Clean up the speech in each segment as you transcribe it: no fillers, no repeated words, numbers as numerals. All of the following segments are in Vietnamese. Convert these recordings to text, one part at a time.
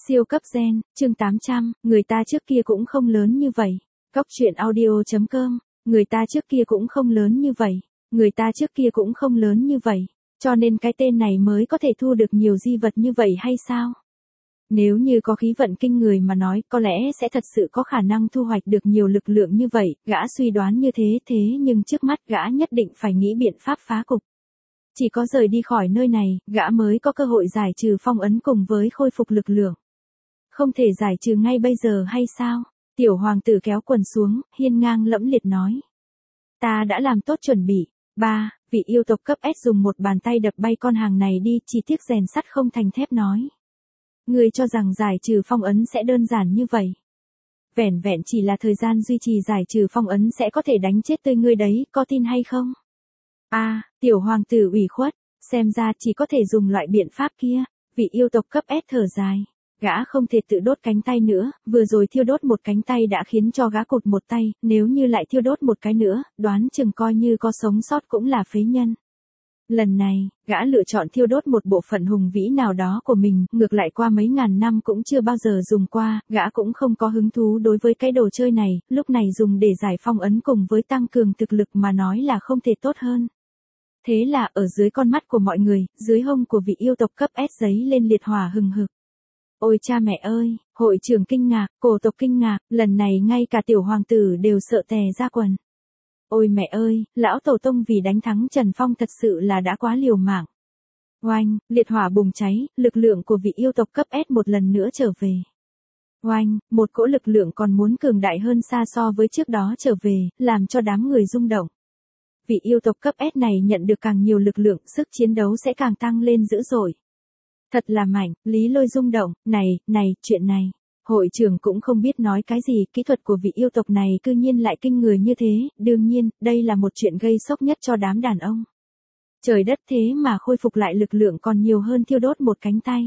Siêu cấp gen, chương 800, người ta trước kia cũng không lớn như vậy. Cóc truyện audio.com, người ta trước kia cũng không lớn như vậy. Người ta trước kia cũng không lớn như vậy. Cho nên cái tên này mới có thể thu được nhiều di vật như vậy hay sao? Nếu như có khí vận kinh người mà nói, có lẽ sẽ thật sự có khả năng thu hoạch được nhiều lực lượng như vậy, gã suy đoán như thế nhưng trước mắt gã nhất định phải nghĩ biện pháp phá cục. Chỉ có rời đi khỏi nơi này, gã mới có cơ hội giải trừ phong ấn cùng với khôi phục lực lượng. Không thể giải trừ ngay bây giờ hay sao? Tiểu hoàng tử kéo quần xuống, hiên ngang lẫm liệt nói. Ta đã làm tốt chuẩn bị. Vị yêu tộc cấp S dùng một bàn tay đập bay con hàng này đi, chỉ tiếc rèn sắt không thành thép nói. Ngươi cho rằng giải trừ phong ấn sẽ đơn giản như vậy. Vẻn vẹn chỉ là thời gian duy trì giải trừ phong ấn sẽ có thể đánh chết tươi ngươi đấy, có tin hay không? Tiểu hoàng tử ủy khuất, xem ra chỉ có thể dùng loại biện pháp kia. Vị yêu tộc cấp S thở dài. Gã không thể tự đốt cánh tay nữa, vừa rồi thiêu đốt một cánh tay đã khiến cho gã cụt một tay, nếu như lại thiêu đốt một cái nữa, đoán chừng coi như có sống sót cũng là phế nhân. Lần này, gã lựa chọn thiêu đốt một bộ phận hùng vĩ nào đó của mình, ngược lại qua mấy ngàn năm cũng chưa bao giờ dùng qua, gã cũng không có hứng thú đối với cái đồ chơi này, lúc này dùng để giải phong ấn cùng với tăng cường thực lực mà nói là không thể tốt hơn. Thế là ở dưới con mắt của mọi người, dưới hông của vị yêu tộc cấp S giấy lên liệt hỏa hừng hực. Ôi cha mẹ ơi, hội trưởng kinh ngạc, cổ tộc kinh ngạc, lần này ngay cả tiểu hoàng tử đều sợ tè ra quần. Ôi mẹ ơi, lão tổ tông vì đánh thắng Trần Phong thật sự là đã quá liều mạng. Oanh, liệt hỏa bùng cháy, lực lượng của vị yêu tộc cấp S một lần nữa trở về. Oanh, một cỗ lực lượng còn muốn cường đại hơn xa so với trước đó trở về, làm cho đám người rung động. Vị yêu tộc cấp S này nhận được càng nhiều lực lượng, sức chiến đấu sẽ càng tăng lên dữ dội. Thật là mạnh, Lý Lôi rung động, chuyện này. Hội trưởng cũng không biết nói cái gì, kỹ thuật của vị yêu tộc này cư nhiên lại kinh người như thế, đương nhiên, đây là một chuyện gây sốc nhất cho đám đàn ông. Trời đất thế mà khôi phục lại lực lượng còn nhiều hơn thiêu đốt một cánh tay.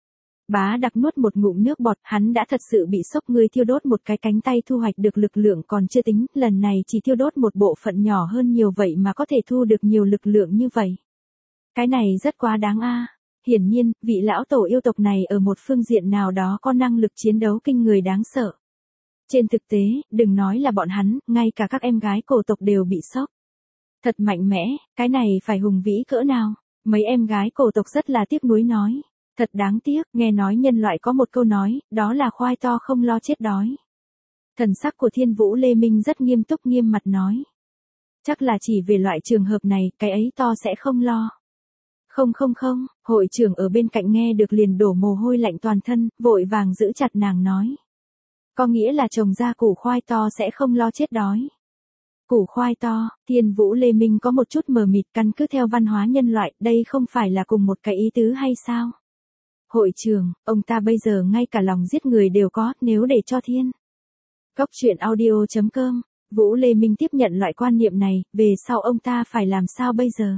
Bá Đặc nuốt một ngụm nước bọt, hắn đã thật sự bị sốc, người thiêu đốt một cái cánh tay thu hoạch được lực lượng còn chưa tính, lần này chỉ thiêu đốt một bộ phận nhỏ hơn nhiều vậy mà có thể thu được nhiều lực lượng như vậy. Cái này rất quá đáng a. Hiển nhiên, vị lão tổ yêu tộc này ở một phương diện nào đó có năng lực chiến đấu kinh người đáng sợ. Trên thực tế, đừng nói là bọn hắn, ngay cả các em gái cổ tộc đều bị sốc. Thật mạnh mẽ, cái này phải hùng vĩ cỡ nào? Mấy em gái cổ tộc rất là tiếc nuối nói. Thật đáng tiếc, nghe nói nhân loại có một câu nói, đó là khoai to không lo chết đói. Thần sắc của Thiên Vũ Lê Minh rất nghiêm túc nghiêm mặt nói. Chắc là chỉ về loại trường hợp này, cái ấy to sẽ không lo. Không, hội trưởng ở bên cạnh nghe được liền đổ mồ hôi lạnh toàn thân, vội vàng giữ chặt nàng nói. Có nghĩa là trồng ra củ khoai to sẽ không lo chết đói. Củ khoai to, Thiên Vũ Lê Minh có một chút mờ mịt, căn cứ theo văn hóa nhân loại, đây không phải là cùng một cái ý tứ hay sao? Hội trưởng, ông ta bây giờ ngay cả lòng giết người đều có, nếu để cho thiên. Cóc truyện audio.com, Vũ Lê Minh tiếp nhận loại quan niệm này, về sau ông ta phải làm sao bây giờ?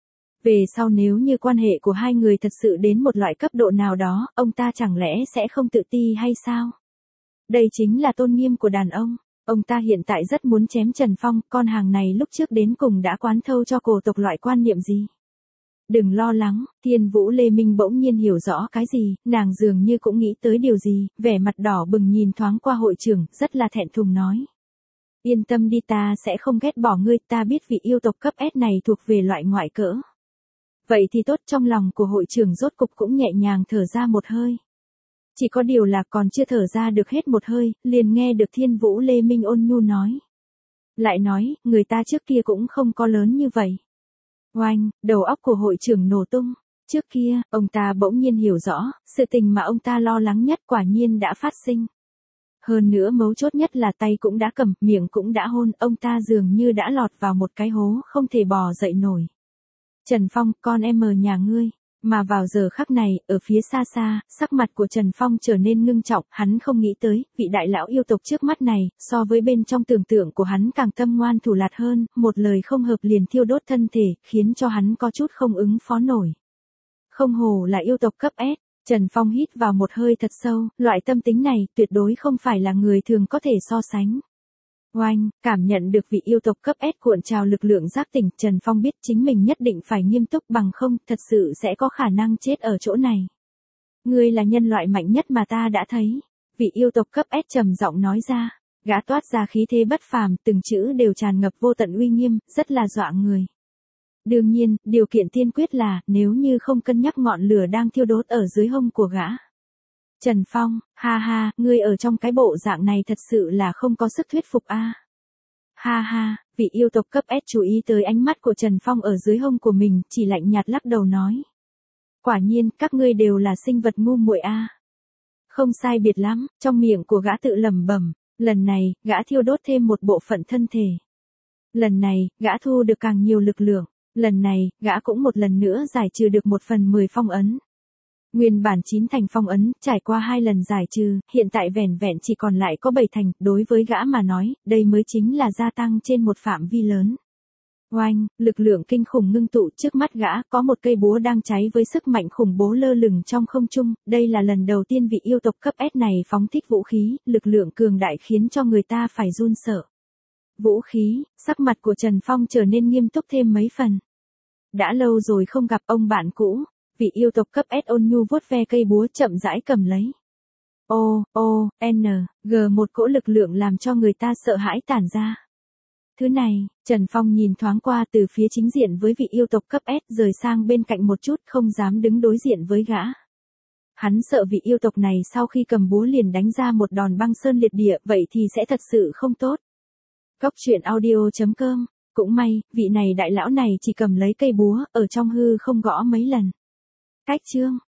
Về sau nếu như quan hệ của hai người thật sự đến một loại cấp độ nào đó, ông ta chẳng lẽ sẽ không tự ti hay sao? Đây chính là tôn nghiêm của đàn ông. Ông ta hiện tại rất muốn chém Trần Phong, con hàng này lúc trước đến cùng đã quán thâu cho cổ tộc loại quan niệm gì? Đừng lo lắng, Thiên Vũ Lê Minh bỗng nhiên hiểu rõ cái gì, nàng dường như cũng nghĩ tới điều gì, vẻ mặt đỏ bừng nhìn thoáng qua hội trưởng, rất là thẹn thùng nói. Yên tâm đi, ta sẽ không ghét bỏ ngươi, ta biết vị yêu tộc cấp S này thuộc về loại ngoại cỡ. Vậy thì tốt, trong lòng của hội trưởng rốt cục cũng nhẹ nhàng thở ra một hơi. Chỉ có điều là còn chưa thở ra được hết một hơi, liền nghe được Thiên Vũ Lê Minh ôn nhu nói. Lại nói, người ta trước kia cũng không có lớn như vậy. Oanh, đầu óc của hội trưởng nổ tung. Trước kia, ông ta bỗng nhiên hiểu rõ, sự tình mà ông ta lo lắng nhất quả nhiên đã phát sinh. Hơn nữa mấu chốt nhất là tay cũng đã cầm, miệng cũng đã hôn, ông ta dường như đã lọt vào một cái hố không thể bò dậy nổi. Trần Phong, con em ở nhà ngươi. Mà vào giờ khắc này, ở phía xa xa, sắc mặt của Trần Phong trở nên ngưng trọng, hắn không nghĩ tới, vị đại lão yêu tộc trước mắt này, so với bên trong tưởng tượng của hắn càng tâm ngoan thủ lạt hơn, một lời không hợp liền thiêu đốt thân thể, khiến cho hắn có chút không ứng phó nổi. Không hổ là yêu tộc cấp S, Trần Phong hít vào một hơi thật sâu, loại tâm tính này, tuyệt đối không phải là người thường có thể so sánh. Oanh, cảm nhận được vị yêu tộc cấp S cuộn trào lực lượng giác tỉnh, Trần Phong biết chính mình nhất định phải nghiêm túc bằng không, thật sự sẽ có khả năng chết ở chỗ này. Ngươi là nhân loại mạnh nhất mà ta đã thấy. Vị yêu tộc cấp S trầm giọng nói ra. Gã toát ra khí thế bất phàm, từng chữ đều tràn ngập vô tận uy nghiêm, rất là dọa người. Đương nhiên, điều kiện tiên quyết là, nếu như không cân nhắc ngọn lửa đang thiêu đốt ở dưới hông của gã. Trần Phong, ha ha, ngươi ở trong cái bộ dạng này thật sự là không có sức thuyết phục a. Ha ha, vị yêu tộc cấp S chú ý tới ánh mắt của Trần Phong ở dưới hông của mình, chỉ lạnh nhạt lắc đầu nói. Quả nhiên, các ngươi đều là sinh vật ngu muội a. Không sai biệt lắm, trong miệng của gã tự lẩm bẩm, lần này, gã thiêu đốt thêm một bộ phận thân thể. Lần này, gã thu được càng nhiều lực lượng, lần này, gã cũng một lần nữa giải trừ được 1/10 phong ấn. Nguyên bản 9 thành phong ấn, trải qua 2 lần giải trừ, hiện tại vẻn vẹn chỉ còn lại có 7 thành, đối với gã mà nói, đây mới chính là gia tăng trên một phạm vi lớn. Oanh, lực lượng kinh khủng ngưng tụ trước mắt gã, có một cây búa đang cháy với sức mạnh khủng bố lơ lửng trong không trung, đây là lần đầu tiên vị yêu tộc cấp S này phóng thích vũ khí, lực lượng cường đại khiến cho người ta phải run sợ. Vũ khí, sắc mặt của Trần Phong trở nên nghiêm túc thêm mấy phần. Đã lâu rồi không gặp ông bạn cũ, vị yêu tộc cấp S ôn nhu vuốt ve cây búa chậm rãi cầm lấy. Một cỗ lực lượng làm cho người ta sợ hãi tản ra. Thứ này, Trần Phong nhìn thoáng qua từ phía chính diện với vị yêu tộc cấp S rời sang bên cạnh một chút không dám đứng đối diện với gã. Hắn sợ vị yêu tộc này sau khi cầm búa liền đánh ra một đòn băng sơn liệt địa vậy thì sẽ thật sự không tốt. Cốc truyện audio.com. Cũng may, vị này đại lão này chỉ cầm lấy cây búa ở trong hư không gõ mấy lần. Cách chương.